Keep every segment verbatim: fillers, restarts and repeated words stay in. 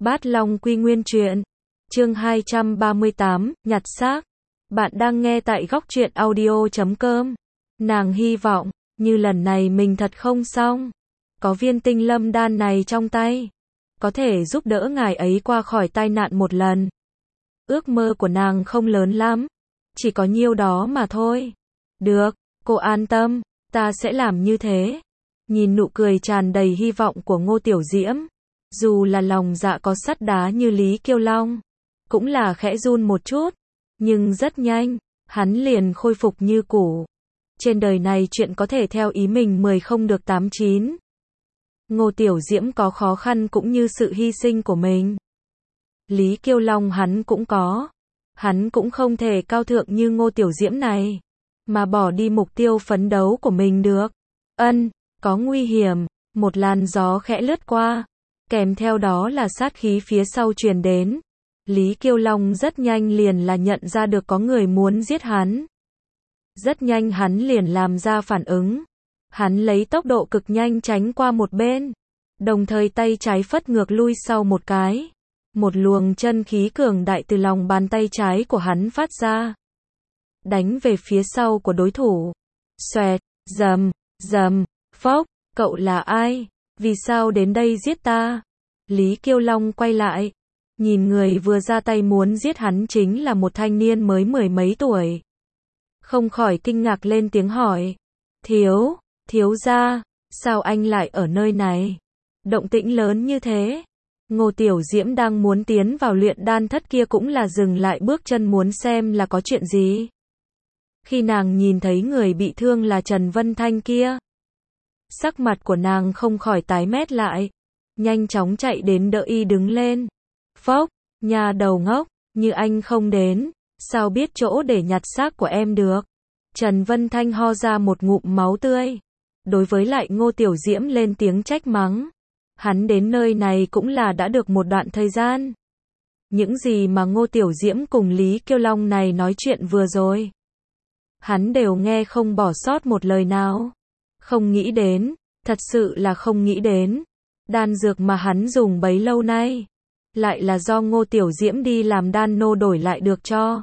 Bát Long Quy Nguyên Truyện, chương hai trăm ba mươi tám, nhặt xác. Bạn đang nghe tại góc truyện audio chấm com. Nàng hy vọng, như lần này mình thật không xong. Có viên tinh lâm đan này trong tay, có thể giúp đỡ ngài ấy qua khỏi tai nạn một lần. Ước mơ của nàng không lớn lắm, chỉ có nhiêu đó mà thôi. Được, cô an tâm, ta sẽ làm như thế. Nhìn nụ cười tràn đầy hy vọng của Ngô Tiểu Diễm, dù là lòng dạ có sắt đá như Lý Kiêu Long, cũng là khẽ run một chút, nhưng rất nhanh, hắn liền khôi phục như cũ. Trên đời này chuyện có thể theo ý mình mười không được tám chín. Ngô Tiểu Diễm có khó khăn cũng như sự hy sinh của mình. Lý Kiêu Long hắn cũng có. Hắn cũng không thể cao thượng như Ngô Tiểu Diễm này, mà bỏ đi mục tiêu phấn đấu của mình được. Ân, có nguy hiểm, một làn gió khẽ lướt qua, kèm theo đó là sát khí phía sau truyền đến. Lý Kiêu Long rất nhanh liền là nhận ra được có người muốn giết hắn. Rất nhanh hắn liền làm ra phản ứng. Hắn lấy tốc độ cực nhanh tránh qua một bên, đồng thời tay trái phất ngược lui sau một cái. Một luồng chân khí cường đại từ lòng bàn tay trái của hắn phát ra, đánh về phía sau của đối thủ. Xoẹt, rầm, rầm, phốc, cậu là ai? Vì sao đến đây giết ta? Lý Kiêu Long quay lại, nhìn người vừa ra tay muốn giết hắn chính là một thanh niên mới mười mấy tuổi. Không khỏi kinh ngạc lên tiếng hỏi. Thiếu, thiếu gia, sao anh lại ở nơi này? Động tĩnh lớn như thế. Ngô Tiểu Diễm đang muốn tiến vào luyện đan thất kia cũng là dừng lại bước chân muốn xem là có chuyện gì. Khi nàng nhìn thấy người bị thương là Trần Vân Thanh kia, sắc mặt của nàng không khỏi tái mét lại, nhanh chóng chạy đến đỡ y đứng lên. Phốc, nhà đầu ngốc, như anh không đến, sao biết chỗ để nhặt xác của em được? Trần Vân Thanh ho ra một ngụm máu tươi, đối với lại Ngô Tiểu Diễm lên tiếng trách mắng. Hắn đến nơi này cũng là đã được một đoạn thời gian. Những gì mà Ngô Tiểu Diễm cùng Lý Kiêu Long này nói chuyện vừa rồi, hắn đều nghe không bỏ sót một lời nào. Không nghĩ đến, thật sự là không nghĩ đến. Đan dược mà hắn dùng bấy lâu nay, lại là do Ngô Tiểu Diễm đi làm đan nô đổi lại được cho.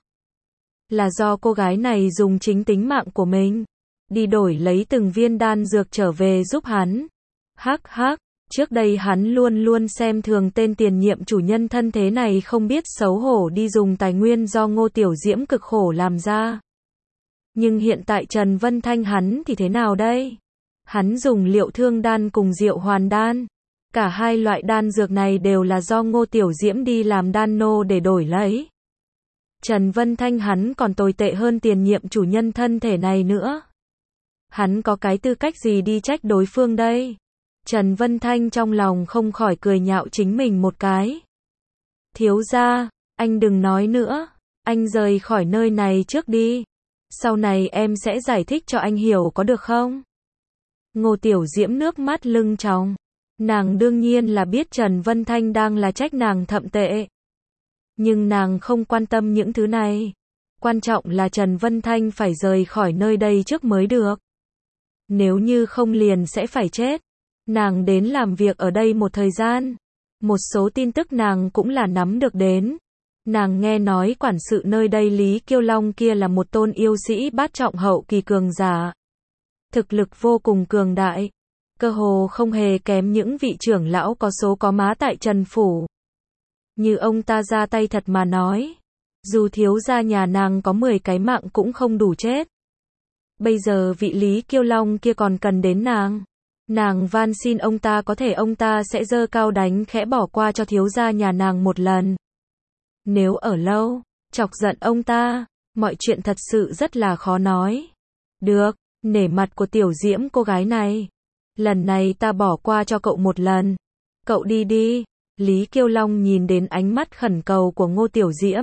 Là do cô gái này dùng chính tính mạng của mình, đi đổi lấy từng viên đan dược trở về giúp hắn. Hắc hắc. Trước đây hắn luôn luôn xem thường tên tiền nhiệm chủ nhân thân thế này không biết xấu hổ đi dùng tài nguyên do Ngô Tiểu Diễm cực khổ làm ra. Nhưng hiện tại Trần Vân Thanh hắn thì thế nào đây? Hắn dùng liệu thương đan cùng diệu hoàn đan. Cả hai loại đan dược này đều là do Ngô Tiểu Diễm đi làm đan nô để đổi lấy. Trần Vân Thanh hắn còn tồi tệ hơn tiền nhiệm chủ nhân thân thể này nữa. Hắn có cái tư cách gì đi trách đối phương đây? Trần Vân Thanh trong lòng không khỏi cười nhạo chính mình một cái. Thiếu gia, anh đừng nói nữa, anh rời khỏi nơi này trước đi. Sau này em sẽ giải thích cho anh hiểu có được không? Ngô Tiểu Diễm nước mắt lưng tròng. Nàng đương nhiên là biết Trần Vân Thanh đang là trách nàng thậm tệ. Nhưng nàng không quan tâm những thứ này. Quan trọng là Trần Vân Thanh phải rời khỏi nơi đây trước mới được. Nếu như không liền sẽ phải chết. Nàng đến làm việc ở đây một thời gian, một số tin tức nàng cũng là nắm được đến. Nàng nghe nói quản sự nơi đây Lý Kiêu Long kia là một tôn yêu sĩ bát trọng hậu kỳ cường giả. Thực lực vô cùng cường đại, cơ hồ không hề kém những vị trưởng lão có số có má tại Trần Phủ. Như ông ta ra tay thật mà nói, dù thiếu gia nhà nàng có mười cái mạng cũng không đủ chết. Bây giờ vị Lý Kiêu Long kia còn cần đến nàng. Nàng van xin ông ta có thể ông ta sẽ giơ cao đánh khẽ bỏ qua cho thiếu gia nhà nàng một lần. Nếu ở lâu, chọc giận ông ta, mọi chuyện thật sự rất là khó nói. Được, nể mặt của Tiểu Diễm cô gái này. Lần này ta bỏ qua cho cậu một lần. Cậu đi đi. Lý Kiêu Long nhìn đến ánh mắt khẩn cầu của Ngô Tiểu Diễm,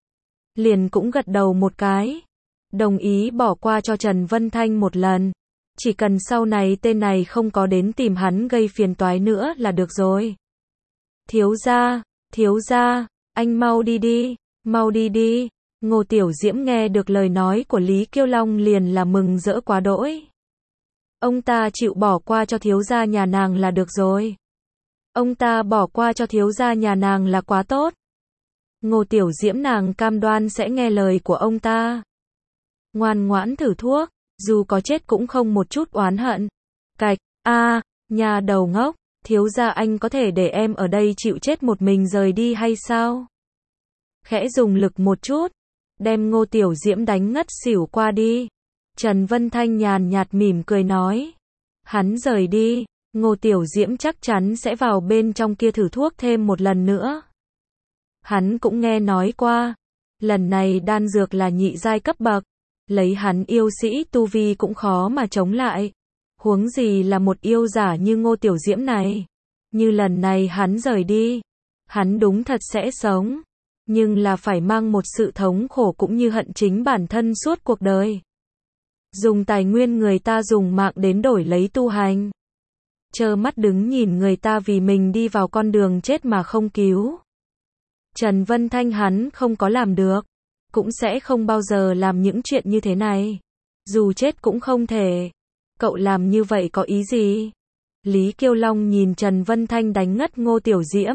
liền cũng gật đầu một cái, đồng ý bỏ qua cho Trần Vân Thanh một lần. Chỉ cần sau này tên này không có đến tìm hắn gây phiền toái nữa là được rồi. Thiếu gia, thiếu gia, anh mau đi đi, mau đi đi. Ngô Tiểu Diễm nghe được lời nói của Lý Kiêu Long liền là mừng rỡ quá đỗi. Ông ta chịu bỏ qua cho thiếu gia nhà nàng là được rồi. Ông ta bỏ qua cho thiếu gia nhà nàng là quá tốt. Ngô Tiểu Diễm nàng cam đoan sẽ nghe lời của ông ta. Ngoan ngoãn thử thuốc, dù có chết cũng không một chút oán hận. Cạch, a, à, nhà đầu ngốc, thiếu gia anh có thể để em ở đây chịu chết một mình rời đi hay sao? Khẽ dùng lực một chút, đem Ngô Tiểu Diễm đánh ngất xỉu qua đi. Trần Vân Thanh nhàn nhạt mỉm cười nói. Hắn rời đi, Ngô Tiểu Diễm chắc chắn sẽ vào bên trong kia thử thuốc thêm một lần nữa. Hắn cũng nghe nói qua, lần này đan dược là nhị giai cấp bậc, lấy hắn yêu sĩ tu vi cũng khó mà chống lại. Huống gì là một yêu giả như Ngô Tiểu Diễm này. Như lần này hắn rời đi, hắn đúng thật sẽ sống, nhưng là phải mang một sự thống khổ cũng như hận chính bản thân suốt cuộc đời. Dùng tài nguyên người ta dùng mạng đến đổi lấy tu hành. Trơ mắt đứng nhìn người ta vì mình đi vào con đường chết mà không cứu. Trần Vân Thanh hắn không có làm được, cũng sẽ không bao giờ làm những chuyện như thế này. Dù chết cũng không thể. Cậu làm như vậy có ý gì? Lý Kiêu Long nhìn Trần Vân Thanh đánh ngất Ngô Tiểu Diễm.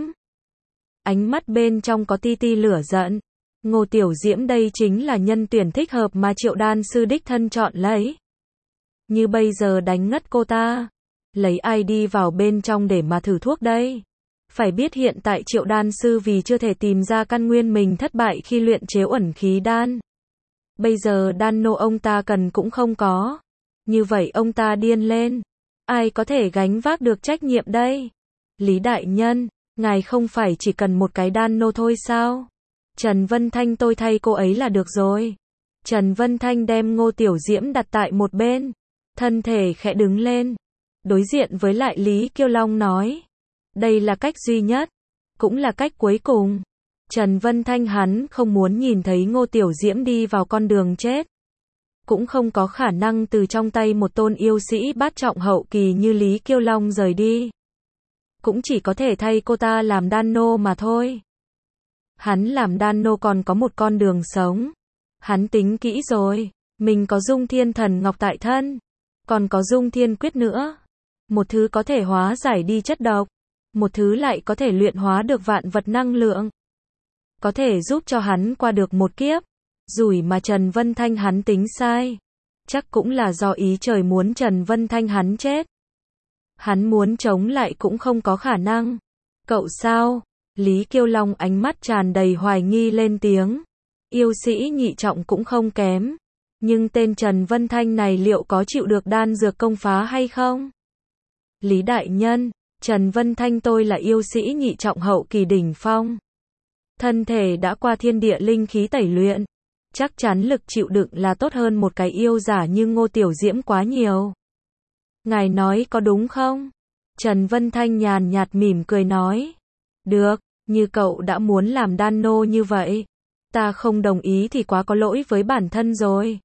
Ánh mắt bên trong có ti ti lửa giận. Ngô Tiểu Diễm đây chính là nhân tuyển thích hợp mà Triệu Đan sư đích thân chọn lấy. Như bây giờ đánh ngất cô ta, lấy ai đi vào bên trong để mà thử thuốc đây? Phải biết hiện tại Triệu Đan sư vì chưa thể tìm ra căn nguyên mình thất bại khi luyện chế ẩn khí đan. Bây giờ đan nô ông ta cần cũng không có. Như vậy ông ta điên lên. Ai có thể gánh vác được trách nhiệm đây? Lý đại nhân, ngài không phải chỉ cần một cái đan nô thôi sao? Trần Vân Thanh tôi thay cô ấy là được rồi. Trần Vân Thanh đem Ngô Tiểu Diễm đặt tại một bên. Thân thể khẽ đứng lên. Đối diện với lại Lý Kiêu Long nói. Đây là cách duy nhất. Cũng là cách cuối cùng. Trần Vân Thanh hắn không muốn nhìn thấy Ngô Tiểu Diễm đi vào con đường chết. Cũng không có khả năng từ trong tay một tôn yêu sĩ bát trọng hậu kỳ như Lý Kiêu Long rời đi. Cũng chỉ có thể thay cô ta làm đan nô mà thôi. Hắn làm đan nô còn có một con đường sống. Hắn tính kỹ rồi. Mình có Dung Thiên Thần Ngọc tại thân. Còn có Dung Thiên Quyết nữa. Một thứ có thể hóa giải đi chất độc. Một thứ lại có thể luyện hóa được vạn vật năng lượng. Có thể giúp cho hắn qua được một kiếp. Rủi mà Trần Vân Thanh hắn tính sai. Chắc cũng là do ý trời muốn Trần Vân Thanh hắn chết. Hắn muốn chống lại cũng không có khả năng. Cậu sao? Lý Kiêu Long ánh mắt tràn đầy hoài nghi lên tiếng. Yêu sĩ nhị trọng cũng không kém. Nhưng tên Trần Vân Thanh này liệu có chịu được đan dược công phá hay không? Lý đại nhân, Trần Vân Thanh tôi là yêu sĩ nhị trọng hậu kỳ đỉnh phong. Thân thể đã qua thiên địa linh khí tẩy luyện. Chắc chắn lực chịu đựng là tốt hơn một cái yêu giả như Ngô Tiểu Diễm quá nhiều. Ngài nói có đúng không? Trần Vân Thanh nhàn nhạt mỉm cười nói. Được, như cậu đã muốn làm đan nô như vậy. Ta không đồng ý thì quá có lỗi với bản thân rồi.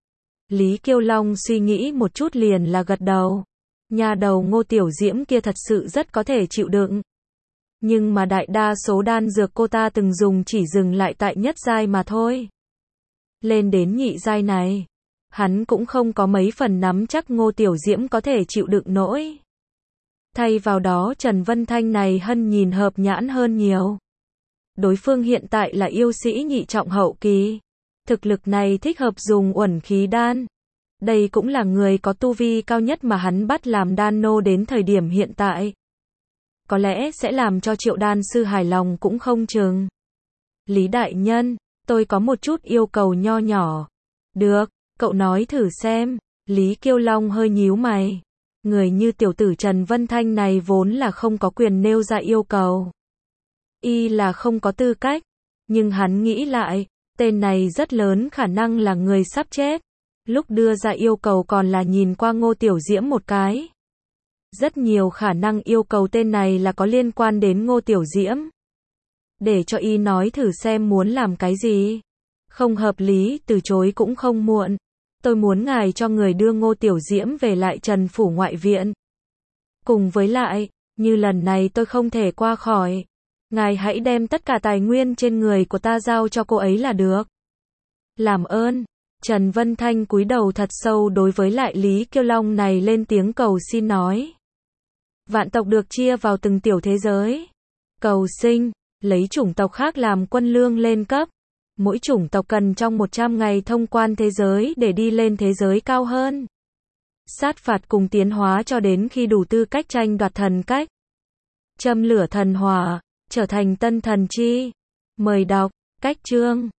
Lý Kiêu Long suy nghĩ một chút liền là gật đầu. Nhà đầu Ngô Tiểu Diễm kia thật sự rất có thể chịu đựng. Nhưng mà đại đa số đan dược cô ta từng dùng chỉ dừng lại tại nhất giai mà thôi. Lên đến nhị giai này, hắn cũng không có mấy phần nắm chắc Ngô Tiểu Diễm có thể chịu đựng nổi. Thay vào đó Trần Vân Thanh này hân nhìn hợp nhãn hơn nhiều. Đối phương hiện tại là yêu sĩ nhị trọng hậu kỳ. Thực lực này thích hợp dùng uẩn khí đan. Đây cũng là người có tu vi cao nhất mà hắn bắt làm đan nô đến thời điểm hiện tại. Có lẽ sẽ làm cho Triệu đan sư hài lòng cũng không chừng. Lý đại nhân, tôi có một chút yêu cầu nho nhỏ. Được, cậu nói thử xem. Lý Kiêu Long hơi nhíu mày. Người như tiểu tử Trần Vân Thanh này vốn là không có quyền nêu ra yêu cầu. Y là không có tư cách. Nhưng hắn nghĩ lại, tên này rất lớn khả năng là người sắp chết. Lúc đưa ra yêu cầu còn là nhìn qua Ngô Tiểu Diễm một cái. Rất nhiều khả năng yêu cầu tên này là có liên quan đến Ngô Tiểu Diễm. Để cho y nói thử xem muốn làm cái gì. Không hợp lý, từ chối cũng không muộn. Tôi muốn ngài cho người đưa Ngô Tiểu Diễm về lại Trần Phủ ngoại viện. Cùng với lại, như lần này tôi không thể qua khỏi. Ngài hãy đem tất cả tài nguyên trên người của ta giao cho cô ấy là được. Làm ơn. Trần Vân Thanh cúi đầu thật sâu đối với lại Lý Kiêu Long này lên tiếng cầu xin nói. Vạn tộc được chia vào từng tiểu thế giới. Cầu sinh, lấy chủng tộc khác làm quân lương lên cấp. Mỗi chủng tộc cần trong một trăm ngày thông quan thế giới để đi lên thế giới cao hơn. Sát phạt cùng tiến hóa cho đến khi đủ tư cách tranh đoạt thần cách. Châm lửa thần hỏa, trở thành tân thần chi. Mời đọc, cách chương.